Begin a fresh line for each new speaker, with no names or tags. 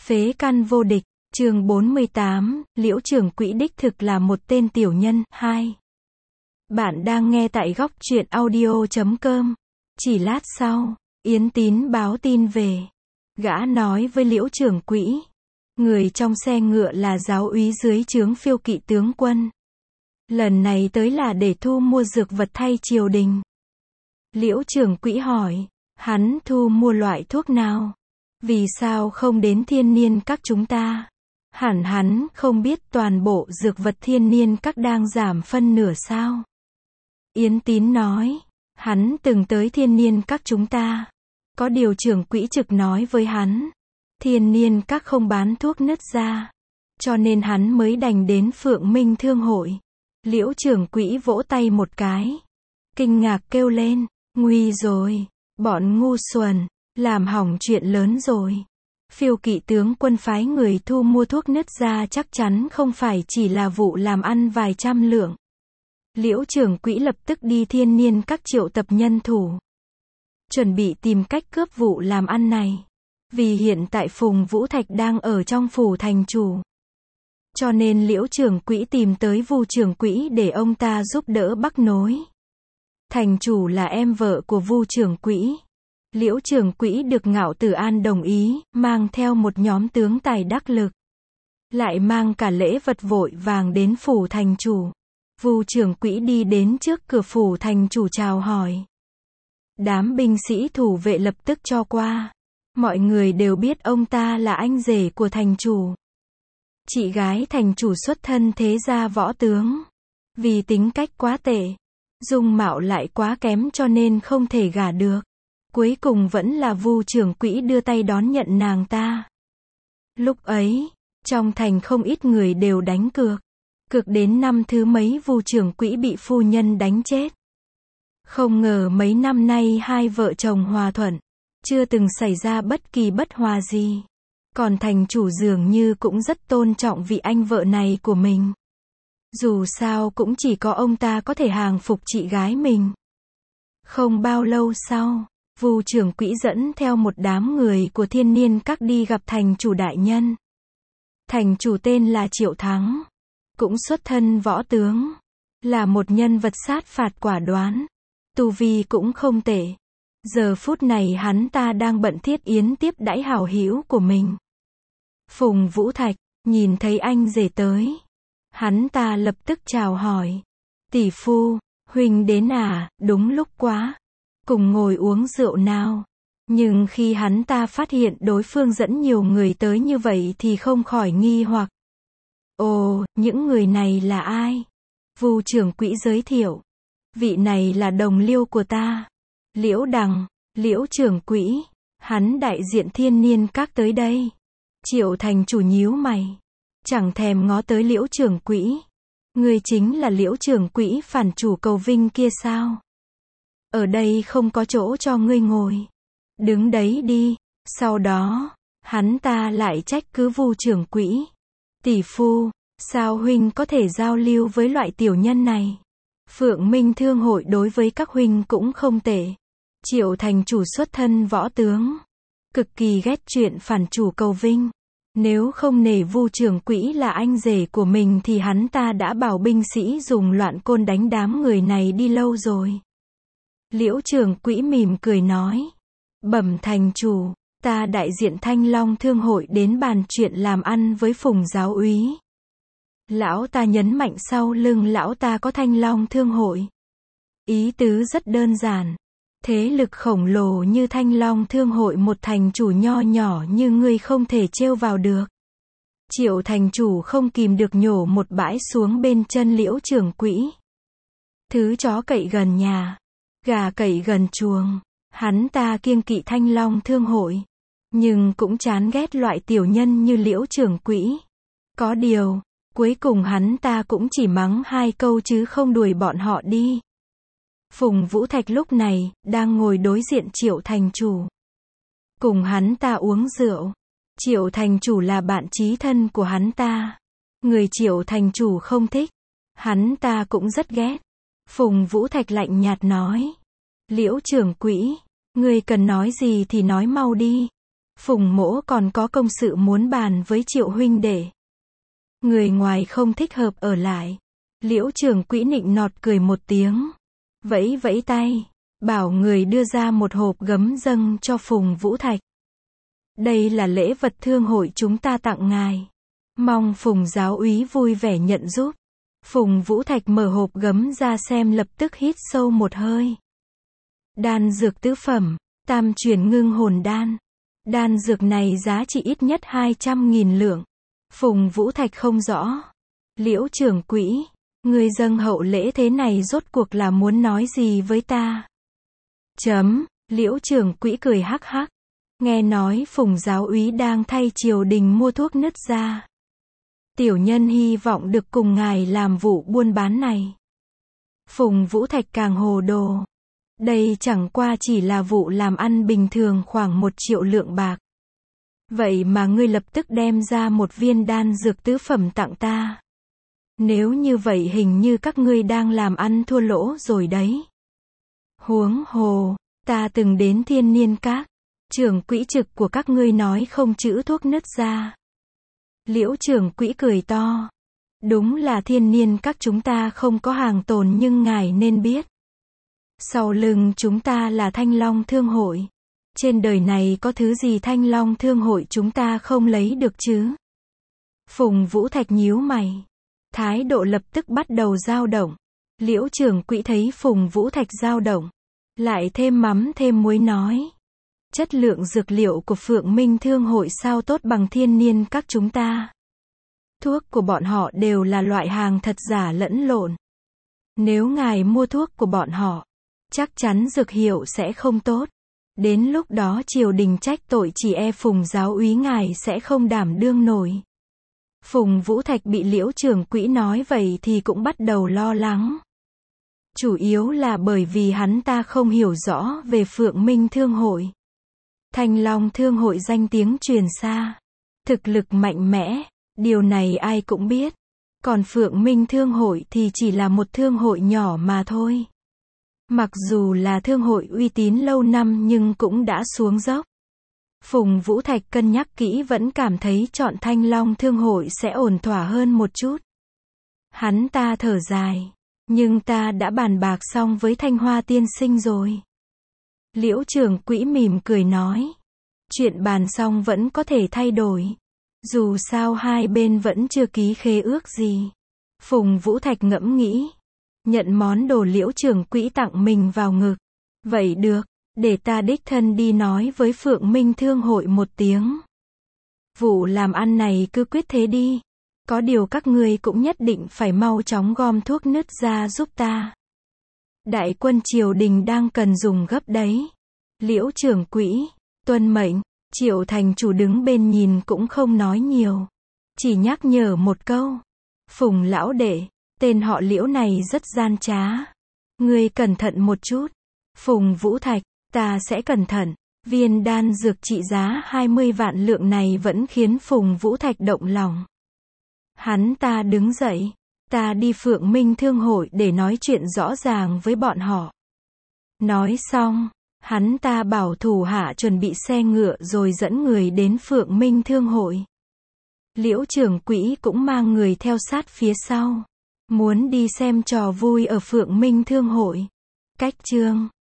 Phế căn vô địch, chương 48, Liễu trưởng quỹ đích thực là một tên tiểu nhân. 2. Bạn đang nghe tại góc truyện audio.com. Chỉ lát sau, Yến Tín báo tin về. Gã nói với Liễu trưởng quỹ, người trong xe ngựa là giáo úy dưới trướng Phiêu Kỵ tướng quân. Lần này tới là để thu mua dược vật thay triều đình. Liễu trưởng quỹ hỏi, hắn thu mua loại thuốc nào? Vì sao không đến Thiên Niên Các chúng ta? Hẳn hắn không biết toàn bộ dược vật Thiên Niên Các đang giảm phân nửa sao? Yến Tín nói, hắn từng tới Thiên Niên Các chúng ta. Có điều trưởng quỹ trực nói với hắn, Thiên Niên Các không bán thuốc nứt da, cho nên hắn mới đành đến Phượng Minh Thương hội. Liễu trưởng quỹ vỗ tay một cái, kinh ngạc kêu lên, nguy rồi, bọn ngu xuẩn, làm hỏng chuyện lớn rồi. Phiêu Kỵ tướng quân phái người thu mua thuốc nứt da chắc chắn không phải chỉ là vụ làm ăn vài trăm lượng. Liễu trưởng quỹ lập tức đi Thiên Niên Các triệu tập nhân thủ, chuẩn bị tìm cách cướp vụ làm ăn này. Vì hiện tại Phùng Vũ Thạch đang ở trong phủ thành chủ, cho nên Liễu trưởng quỹ tìm tới Vu trưởng quỹ để ông ta giúp đỡ bắc nối. Thành chủ là em vợ của Vu trưởng quỹ. Liễu trưởng quỹ được Ngạo Tử An đồng ý, mang theo một nhóm tướng tài đắc lực, lại mang cả lễ vật vội vàng đến phủ thành chủ. Vu trưởng quỹ đi đến trước cửa phủ thành chủ chào hỏi. Đám binh sĩ thủ vệ lập tức cho qua. Mọi người đều biết ông ta là anh rể của thành chủ. Chị gái thành chủ xuất thân thế gia võ tướng. Vì tính cách quá tệ, dung mạo lại quá kém cho nên không thể gả được. Cuối cùng vẫn là Vu trưởng quỹ đưa tay đón nhận nàng ta. Lúc ấy, trong thành không ít người đều đánh cược. Cược đến năm thứ mấy Vu trưởng quỹ bị phu nhân đánh chết. Không ngờ mấy năm nay hai vợ chồng hòa thuận, chưa từng xảy ra bất kỳ bất hòa gì. Còn thành chủ dường như cũng rất tôn trọng vị anh vợ này của mình. Dù sao cũng chỉ có ông ta có thể hàng phục chị gái mình. Không bao lâu sau, Vu trưởng quỹ dẫn theo một đám người của Thiên Niên Các đi gặp thành chủ đại nhân. Thành chủ tên là Triệu Thắng, cũng xuất thân võ tướng, là một nhân vật sát phạt quả đoán, tu vi cũng không tệ. Giờ phút này hắn ta đang bận thiết yến tiếp đãi hảo hữu của mình. Phùng Vũ Thạch nhìn thấy anh rể tới, hắn ta lập tức chào hỏi, tỷ phu, huynh đến à, đúng lúc quá, cùng ngồi uống rượu nào. Nhưng khi hắn ta phát hiện đối phương dẫn nhiều người tới như vậy thì không khỏi nghi hoặc. Ồ, những người này là ai? Vu trưởng quỹ giới thiệu, vị này là đồng liêu của ta, Liễu Đằng. Liễu trưởng quỹ, hắn đại diện Thiên Niên Các tới đây. Triệu thành chủ nhíu mày, chẳng thèm ngó tới Liễu trưởng quỹ. Người chính là Liễu trưởng quỹ phản chủ Cầu Vinh kia sao? Ở đây không có chỗ cho ngươi ngồi, đứng đấy đi. Sau đó, hắn ta lại trách cứ Vu trưởng quỹ, tỷ phu, sao huynh có thể giao lưu với loại tiểu nhân này? Phượng Minh Thương hội đối với các huynh cũng không tệ. Triệu thành chủ xuất thân võ tướng, cực kỳ ghét chuyện phản chủ Cầu Vinh. Nếu không nể Vu trưởng quỹ là anh rể của mình thì hắn ta đã bảo binh sĩ dùng loạn côn đánh đám người này đi lâu rồi. Liễu trưởng quỹ mỉm cười nói, bẩm thành chủ, ta đại diện Thanh Long Thương hội đến bàn chuyện làm ăn với Phùng giáo úy. Lão ta nhấn mạnh sau lưng lão ta có Thanh Long Thương hội. Ý tứ rất đơn giản. Thế lực khổng lồ như Thanh Long Thương hội một thành chủ nho nhỏ như ngươi không thể trêu vào được. Triệu thành chủ không kìm được nhổ một bãi xuống bên chân Liễu trưởng quỹ. Thứ chó cậy gần nhà, gà cậy gần chuồng. Hắn ta kiêng kỵ Thanh Long Thương hội, nhưng cũng chán ghét loại tiểu nhân như Liễu trưởng quỹ. Có điều, cuối cùng hắn ta cũng chỉ mắng hai câu chứ không đuổi bọn họ đi. Phùng Vũ Thạch lúc này, đang ngồi đối diện Triệu thành chủ. Cùng hắn ta uống rượu. Triệu thành chủ là bạn chí thân của hắn ta. Người Triệu thành chủ không thích, hắn ta cũng rất ghét. Phùng Vũ Thạch lạnh nhạt nói, Liễu trưởng quỹ, ngươi cần nói gì thì nói mau đi. Phùng mỗ còn có công sự muốn bàn với Triệu huynh đệ. Người ngoài không thích hợp ở lại. Liễu trưởng quỹ nịnh nọt cười một tiếng. Vẫy vẫy tay. Bảo người đưa ra một hộp gấm dâng cho Phùng Vũ Thạch. Đây là lễ vật thương hội chúng ta tặng ngài. Mong Phùng giáo úy vui vẻ nhận giúp. Phùng Vũ Thạch mở hộp gấm ra xem lập tức hít sâu một hơi. Đan dược tứ phẩm, tam chuyển ngưng hồn đan. Đan dược này giá trị ít nhất 200.000 lượng. Phùng Vũ Thạch không rõ. Liễu trưởng quỹ, người dâng hậu lễ thế này rốt cuộc là muốn nói gì với ta? Liễu trưởng quỹ cười hắc hắc. Nghe nói Phùng giáo úy đang thay triều đình mua thuốc nứt da. Tiểu nhân hy vọng được cùng ngài làm vụ buôn bán này. Phùng Vũ Thạch càng hồ đồ. Đây chẳng qua chỉ là vụ làm ăn bình thường khoảng 1 triệu lượng bạc. Vậy mà ngươi lập tức đem ra một viên đan dược tứ phẩm tặng ta. Nếu như vậy hình như các ngươi đang làm ăn thua lỗ rồi đấy. Huống hồ, ta từng đến Thiên Niên Các. Trưởng quỹ trực của các ngươi nói không chữ thuốc nứt da. Liễu trưởng quỹ cười to. Đúng là Thiên Niên Các chúng ta không có hàng tồn nhưng ngài nên biết. Sau lưng chúng ta là Thanh Long Thương hội. Trên đời này có thứ gì Thanh Long Thương hội chúng ta không lấy được chứ? Phùng Vũ Thạch nhíu mày. Thái độ lập tức bắt đầu dao động. Liễu trưởng quỹ thấy Phùng Vũ Thạch dao động. Lại thêm mắm thêm muối nói. Chất lượng dược liệu của Phượng Minh Thương hội sao tốt bằng Thiên Niên Các chúng ta. Thuốc của bọn họ đều là loại hàng thật giả lẫn lộn. Nếu ngài mua thuốc của bọn họ, chắc chắn dược hiệu sẽ không tốt. Đến lúc đó triều đình trách tội chỉ e Phùng giáo úy ngài sẽ không đảm đương nổi. Phùng Vũ Thạch bị Liễu trưởng quỹ nói vậy thì cũng bắt đầu lo lắng. Chủ yếu là bởi vì hắn ta không hiểu rõ về Phượng Minh Thương hội. Thanh Long Thương hội danh tiếng truyền xa. Thực lực mạnh mẽ, điều này ai cũng biết. Còn Phượng Minh Thương hội thì chỉ là một thương hội nhỏ mà thôi. Mặc dù là thương hội uy tín lâu năm nhưng cũng đã xuống dốc. Phùng Vũ Thạch cân nhắc kỹ vẫn cảm thấy chọn Thanh Long Thương hội sẽ ổn thỏa hơn một chút. Hắn ta thở dài. Nhưng ta đã bàn bạc xong với Thanh Hoa tiên sinh rồi. Liễu trưởng quỹ mỉm cười nói. Chuyện bàn xong vẫn có thể thay đổi. Dù sao hai bên vẫn chưa ký khế ước gì. Phùng Vũ Thạch ngẫm nghĩ. Nhận món đồ Liễu trưởng quỹ tặng mình vào ngực. Vậy được, để ta đích thân đi nói với Phượng Minh Thương hội một tiếng. Vụ làm ăn này cứ quyết thế đi. Có điều các ngươi cũng nhất định phải mau chóng gom thuốc nứt da giúp ta. Đại quân triều đình đang cần dùng gấp đấy. Liễu trưởng quỹ, tuân mệnh. Triệu thành chủ đứng bên nhìn cũng không nói nhiều. Chỉ nhắc nhở một câu. Phùng lão đệ, tên họ Liễu này rất gian trá. Ngươi cẩn thận một chút. Phùng Vũ Thạch, ta sẽ cẩn thận. Viên đan dược trị giá 20 vạn lượng này vẫn khiến Phùng Vũ Thạch động lòng. Hắn ta đứng dậy. Ta đi Phượng Minh Thương hội để nói chuyện rõ ràng với bọn họ. Nói xong, hắn ta bảo thủ hạ chuẩn bị xe ngựa rồi dẫn người đến Phượng Minh Thương hội. Liễu trưởng quỹ cũng mang người theo sát phía sau. Muốn đi xem trò vui ở Phượng Minh Thương hội. Cách chương